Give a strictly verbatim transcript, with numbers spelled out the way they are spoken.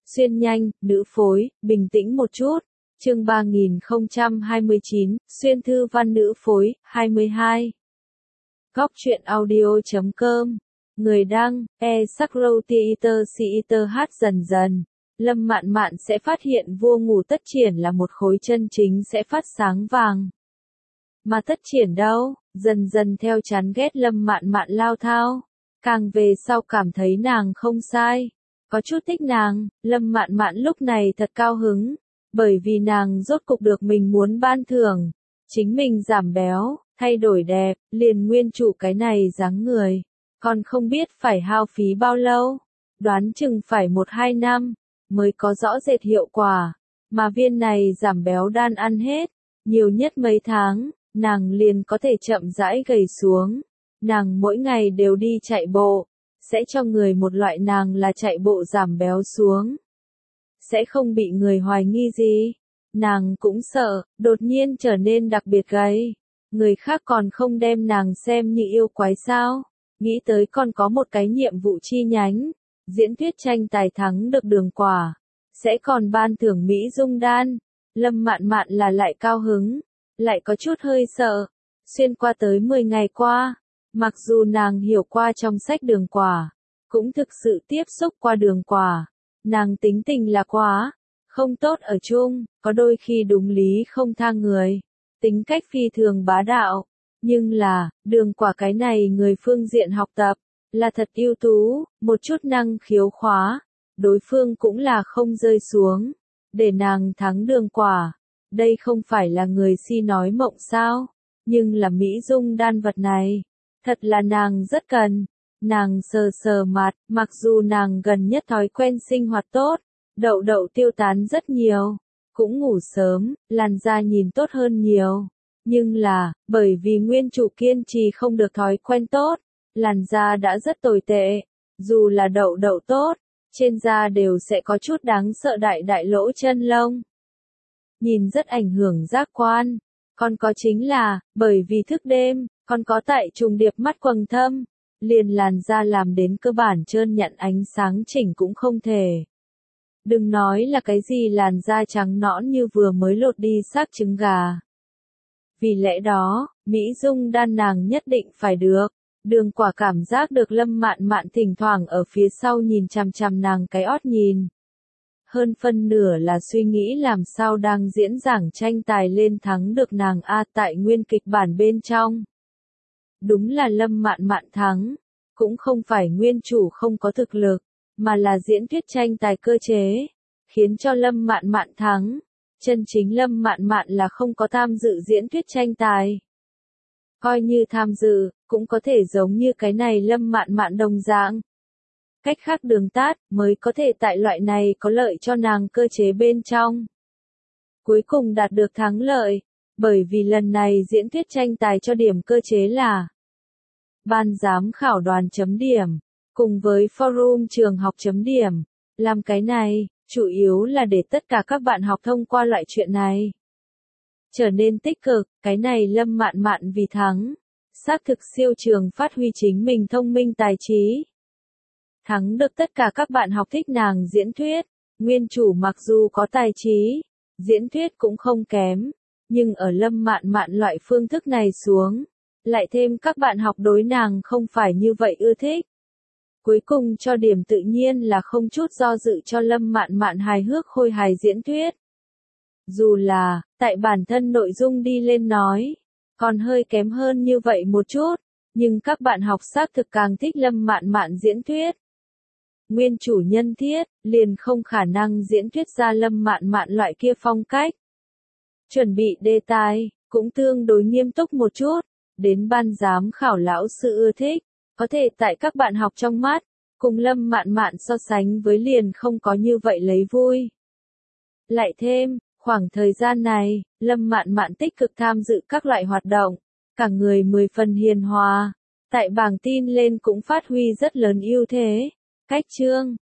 Xuyên nhanh, nữ phối, bình tĩnh một chút. Chương ba nghìn không trăm hai mươi chín, xuyên thư văn nữ phối, hai mươi hai. Góc truyện audio chấm com. Người đăng, e Sakro Theater Theater hát dần dần. Lâm Mạn Mạn sẽ phát hiện vua ngủ tất triển là một khối chân chính sẽ phát sáng vàng. Mà tất triển đâu, dần dần theo chán ghét Lâm Mạn Mạn lao thao. Càng về sau cảm thấy nàng không sai. Có chút thích nàng, Lâm Mạn Mạn lúc này thật cao hứng. Bởi vì nàng rốt cục được mình muốn ban thưởng. Chính mình giảm béo, thay đổi đẹp, liền nguyên chủ cái này dáng người. Còn không biết phải hao phí bao lâu. Đoán chừng phải một hai năm, mới có rõ rệt hiệu quả. Mà viên này giảm béo đan ăn hết. Nhiều nhất mấy tháng, nàng liền có thể chậm rãi gầy xuống. Nàng mỗi ngày đều đi chạy bộ. Sẽ cho người một loại nàng là chạy bộ giảm béo xuống. Sẽ không bị người hoài nghi gì. Nàng cũng sợ, đột nhiên trở nên đặc biệt gầy. Người khác còn không đem nàng xem như yêu quái sao. Nghĩ tới còn có một cái nhiệm vụ chi nhánh. Diễn thuyết tranh tài thắng được đường quả. Sẽ còn ban thưởng Mỹ Dung Đan. Lâm Mạn Mạn là lại cao hứng. Lại có chút hơi sợ. Xuyên qua tới mười ngày qua. Mặc dù nàng hiểu qua trong sách đường quả. Cũng thực sự tiếp xúc qua đường quả. Nàng tính tình là quá. Không tốt ở chung. Có đôi khi đúng lý không tha người. Tính cách phi thường bá đạo. Nhưng là, đường quả cái này người phương diện học tập. Là thật ưu tú. Một chút năng khiếu khóa. Đối phương cũng là không rơi xuống. Để nàng thắng đường quả. Đây không phải là người si nói mộng sao. Nhưng là Mỹ Dung đan vật này. Thật là nàng rất cần. Nàng sờ sờ mặt, mặc dù nàng gần nhất thói quen sinh hoạt tốt, đậu đậu tiêu tán rất nhiều, cũng ngủ sớm, làn da nhìn tốt hơn nhiều. Nhưng là, bởi vì nguyên chủ kiên trì không được thói quen tốt, làn da đã rất tồi tệ. Dù là đậu đậu tốt, trên da đều sẽ có chút đáng sợ đại đại lỗ chân lông. Nhìn rất ảnh hưởng giác quan. Còn có chính là, bởi vì thức đêm, còn có tại trùng điệp mắt quầng thâm. Liền làn da làm đến cơ bản trơn nhẵn ánh sáng chỉnh cũng không thể. Đừng nói là cái gì làn da trắng nõn như vừa mới lột đi xác trứng gà. Vì lẽ đó, Mỹ Dung đan nàng nhất định phải được. Đường quả cảm giác được Lâm Mạn Mạn thỉnh thoảng ở phía sau nhìn chằm chằm nàng cái ót nhìn. Hơn phân nửa là suy nghĩ làm sao đang diễn giảng tranh tài lên thắng được nàng A tại nguyên kịch bản bên trong. Đúng là Lâm Mạn Mạn thắng, cũng không phải nguyên chủ không có thực lực, mà là diễn thuyết tranh tài cơ chế, khiến cho Lâm Mạn Mạn thắng. Chân chính Lâm Mạn Mạn là không có tham dự diễn thuyết tranh tài. Coi như tham dự, cũng có thể giống như cái này Lâm Mạn Mạn đồng dạng. Cách khác đường tát, mới có thể tại loại này có lợi cho nàng cơ chế bên trong. Cuối cùng đạt được thắng lợi. Bởi vì lần này diễn thuyết tranh tài cho điểm cơ chế là ban giám khảo đoàn chấm điểm, cùng với forum trường học chấm điểm. Làm cái này, chủ yếu là để tất cả các bạn học thông qua loại chuyện này. Trở nên tích cực, cái này Lâm Mạn Mạn vì thắng. Xác thực siêu trường phát huy chính mình thông minh tài trí. Thắng được tất cả các bạn học thích nàng diễn thuyết. Nguyên chủ mặc dù có tài trí, diễn thuyết cũng không kém. Nhưng ở Lâm Mạn Mạn loại phương thức này xuống, lại thêm các bạn học đối nàng không phải như vậy ưa thích. Cuối cùng cho điểm tự nhiên là không chút do dự cho Lâm Mạn Mạn hài hước khôi hài diễn thuyết. Dù là, tại bản thân nội dung đi lên nói, còn hơi kém hơn như vậy một chút, nhưng các bạn học xác thực càng thích Lâm Mạn Mạn diễn thuyết. Nguyên chủ nhân thiết, liền không khả năng diễn thuyết ra Lâm Mạn Mạn loại kia phong cách. Chuẩn bị đề tài, cũng tương đối nghiêm túc một chút, đến ban giám khảo lão sư ưa thích, có thể tại các bạn học trong mắt, cùng Lâm Mạn Mạn so sánh với liền không có như vậy lấy vui. Lại thêm, khoảng thời gian này, Lâm Mạn Mạn tích cực tham dự các loại hoạt động, cả người mười phần hiền hòa, tại bảng tin lên cũng phát huy rất lớn ưu thế. Cách chương,